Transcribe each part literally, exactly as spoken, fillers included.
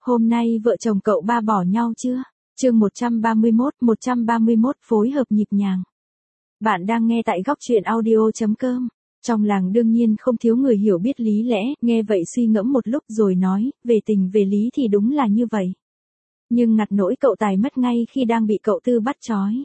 Hôm nay vợ chồng cậu ba bỏ nhau chưa? Chương một trăm ba mươi mốt, một trăm ba mươi mốt phối hợp nhịp nhàng. Bạn đang nghe tại góc truyện audio chấm com. Trong làng đương nhiên không thiếu người hiểu biết lý lẽ, nghe vậy suy ngẫm một lúc rồi nói, về tình về lý thì đúng là như vậy. Nhưng ngặt nỗi cậu Tài mất ngay khi đang bị cậu Tư bắt trói.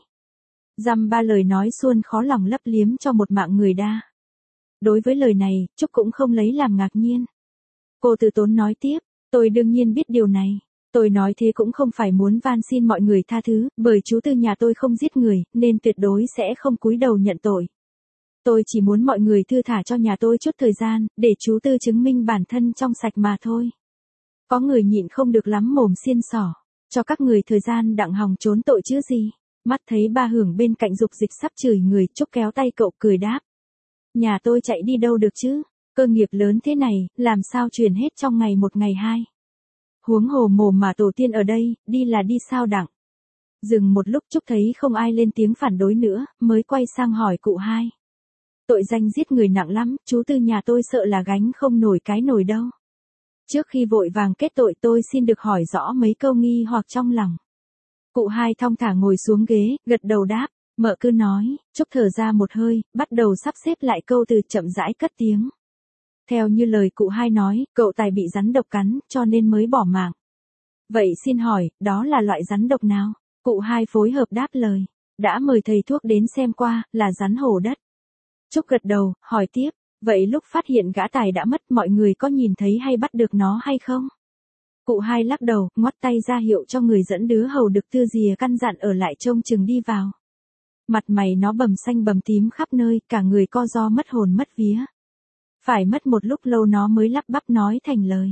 Dăm ba lời nói suôn khó lòng lấp liếm cho một mạng người đa. Đối với lời này, Trúc cũng không lấy làm ngạc nhiên. Cô từ tốn nói tiếp, tôi đương nhiên biết điều này. Tôi nói thế cũng không phải muốn van xin mọi người tha thứ, bởi chú Tư nhà tôi không giết người, nên tuyệt đối sẽ không cúi đầu nhận tội. Tôi chỉ muốn mọi người thư thả cho nhà tôi chút thời gian, để chú Tư chứng minh bản thân trong sạch mà thôi. Có người nhịn không được lắm mồm xiên xỏ, cho các người thời gian đặng hòng trốn tội chứ gì. Mắt thấy ba Hưởng bên cạnh dục dịch sắp chửi người, Trúc kéo tay cậu cười đáp. Nhà tôi chạy đi đâu được chứ, cơ nghiệp lớn thế này, làm sao truyền hết trong ngày một ngày hai. Huống hồ mồm mà tổ tiên ở đây, đi là đi sao đặng. Dừng một lúc Trúc thấy không ai lên tiếng phản đối nữa, mới quay sang hỏi cụ hai. Tội danh giết người nặng lắm, chú Tư nhà tôi sợ là gánh không nổi cái nồi đâu. Trước khi vội vàng kết tội tôi xin được hỏi rõ mấy câu nghi hoặc trong lòng. Cụ hai thong thả ngồi xuống ghế, gật đầu đáp, mợ cứ nói. Trúc thở ra một hơi, bắt đầu sắp xếp lại câu từ, chậm rãi cất tiếng. Theo như lời cụ hai nói, cậu Tài bị rắn độc cắn, cho nên mới bỏ mạng. Vậy xin hỏi, đó là loại rắn độc nào? Cụ hai phối hợp đáp lời. Đã mời thầy thuốc đến xem qua, là rắn hổ đất. Trúc gật đầu, hỏi tiếp, vậy lúc phát hiện gã Tài đã mất mọi người có nhìn thấy hay bắt được nó hay không? Cụ hai lắc đầu, ngoắt tay ra hiệu cho người dẫn đứa hầu được Tư dìa căn dặn ở lại trông chừng đi vào. Mặt mày nó bầm xanh bầm tím khắp nơi, cả người co ro mất hồn mất vía. Phải mất một lúc lâu nó mới lắp bắp nói thành lời.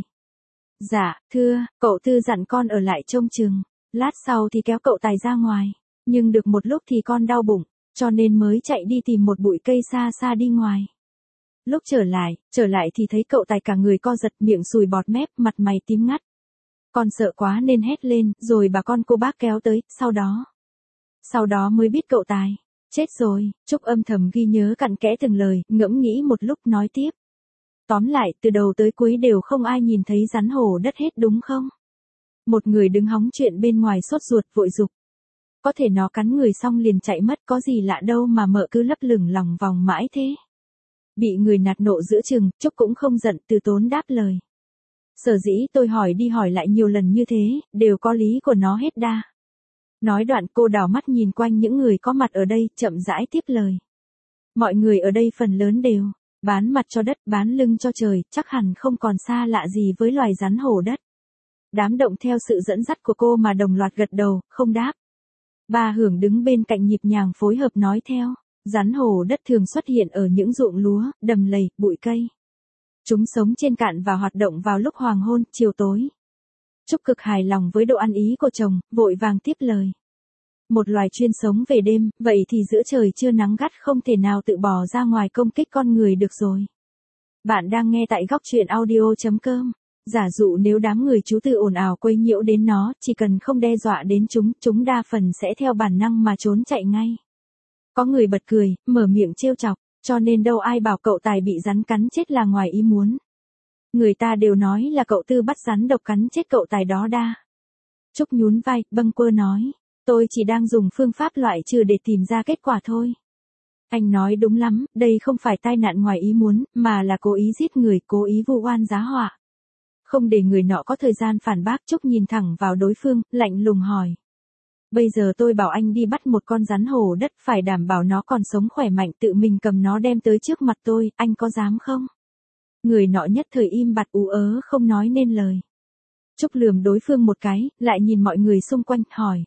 Dạ, thưa, cậu Tư dặn con ở lại trông chừng, lát sau thì kéo cậu Tài ra ngoài. Nhưng được một lúc thì con đau bụng, cho nên mới chạy đi tìm một bụi cây xa xa đi ngoài. Lúc trở lại, trở lại thì thấy cậu Tài cả người co giật, miệng sùi bọt mép, mặt mày tím ngắt. Con sợ quá nên hét lên, rồi bà con cô bác kéo tới, sau đó. Sau đó mới biết cậu Tài chết rồi. Trúc âm thầm ghi nhớ cặn kẽ từng lời, ngẫm nghĩ một lúc nói tiếp. Tóm lại, từ đầu tới cuối đều không ai nhìn thấy rắn hổ đất hết đúng không? Một người đứng hóng chuyện bên ngoài sốt ruột vội dục. Có thể nó cắn người xong liền chạy mất, có gì lạ đâu mà mợ cứ lấp lửng lòng vòng mãi thế. Bị người nạt nộ giữa chừng, Trúc cũng không giận, từ tốn đáp lời. Sở dĩ tôi hỏi đi hỏi lại nhiều lần như thế, đều có lý của nó hết đa. Nói đoạn cô đảo mắt nhìn quanh những người có mặt ở đây, chậm rãi tiếp lời. Mọi người ở đây phần lớn đều bán mặt cho đất, bán lưng cho trời, chắc hẳn không còn xa lạ gì với loài rắn hổ đất. Đám động theo sự dẫn dắt của cô mà đồng loạt gật đầu, không đáp. Ba Hưởng đứng bên cạnh nhịp nhàng phối hợp nói theo. Rắn hổ đất thường xuất hiện ở những ruộng lúa, đầm lầy, bụi cây. Chúng sống trên cạn và hoạt động vào lúc hoàng hôn, chiều tối. Trúc cực hài lòng với độ ăn ý của chồng, vội vàng tiếp lời. Một loài chuyên sống về đêm, vậy thì giữa trời trưa nắng gắt không thể nào tự bỏ ra ngoài công kích con người được rồi. Bạn đang nghe tại góc truyện audio chấm com. Giả dụ nếu đám người chú Tư ồn ào quấy nhiễu đến nó, chỉ cần không đe dọa đến chúng, chúng đa phần sẽ theo bản năng mà trốn chạy ngay. Có người bật cười, mở miệng trêu chọc, cho nên đâu ai bảo cậu Tài bị rắn cắn chết là ngoài ý muốn. Người ta đều nói là cậu Tư bắt rắn độc cắn chết cậu Tài đó đa. Trúc nhún vai, bâng quơ nói, tôi chỉ đang dùng phương pháp loại trừ để tìm ra kết quả thôi. Anh nói đúng lắm, đây không phải tai nạn ngoài ý muốn, mà là cố ý giết người, cố ý vu oan giá họa. Không để người nọ có thời gian phản bác, Trúc nhìn thẳng vào đối phương, lạnh lùng hỏi. Bây giờ tôi bảo anh đi bắt một con rắn hổ đất, phải đảm bảo nó còn sống khỏe mạnh, tự mình cầm nó đem tới trước mặt tôi, anh có dám không? Người nọ nhất thời im bặt ú ớ không nói nên lời. Trúc lườm đối phương một cái, lại nhìn mọi người xung quanh, hỏi.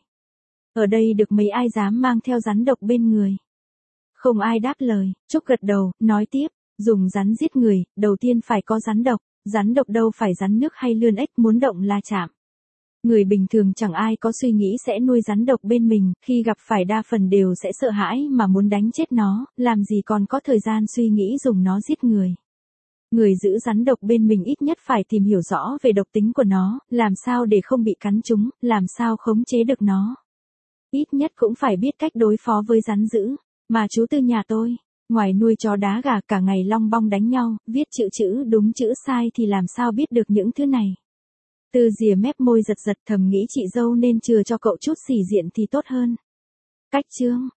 Ở đây được mấy ai dám mang theo rắn độc bên người? Không ai đáp lời. Trúc gật đầu, nói tiếp, dùng rắn giết người, đầu tiên phải có rắn độc. Rắn độc đâu phải rắn nước hay lươn ếch, muốn động là chạm. Người bình thường chẳng ai có suy nghĩ sẽ nuôi rắn độc bên mình, khi gặp phải đa phần đều sẽ sợ hãi mà muốn đánh chết nó, làm gì còn có thời gian suy nghĩ dùng nó giết người. Người giữ rắn độc bên mình ít nhất phải tìm hiểu rõ về độc tính của nó, làm sao để không bị cắn trúng, làm sao khống chế được nó. Ít nhất cũng phải biết cách đối phó với rắn dữ, mà chú Tư nhà tôi. Ngoài nuôi chó đá gà cả ngày long bong đánh nhau, viết chữ chữ đúng chữ sai thì làm sao biết được những thứ này. Tư rìa mép môi giật giật thầm nghĩ chị dâu nên chừa cho cậu chút xỉ diện thì tốt hơn. Cách chương.